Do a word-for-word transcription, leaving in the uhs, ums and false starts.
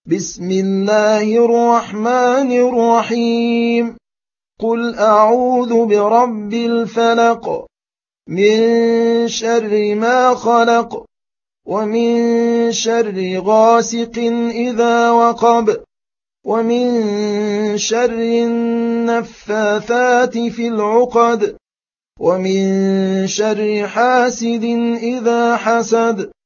بسم الله الرحمن الرحيم قل أعوذ برب الفلق من شر ما خلق ومن شر غاسق إذا وقب ومن شر النفاثات في العقد ومن شر حاسد إذا حسد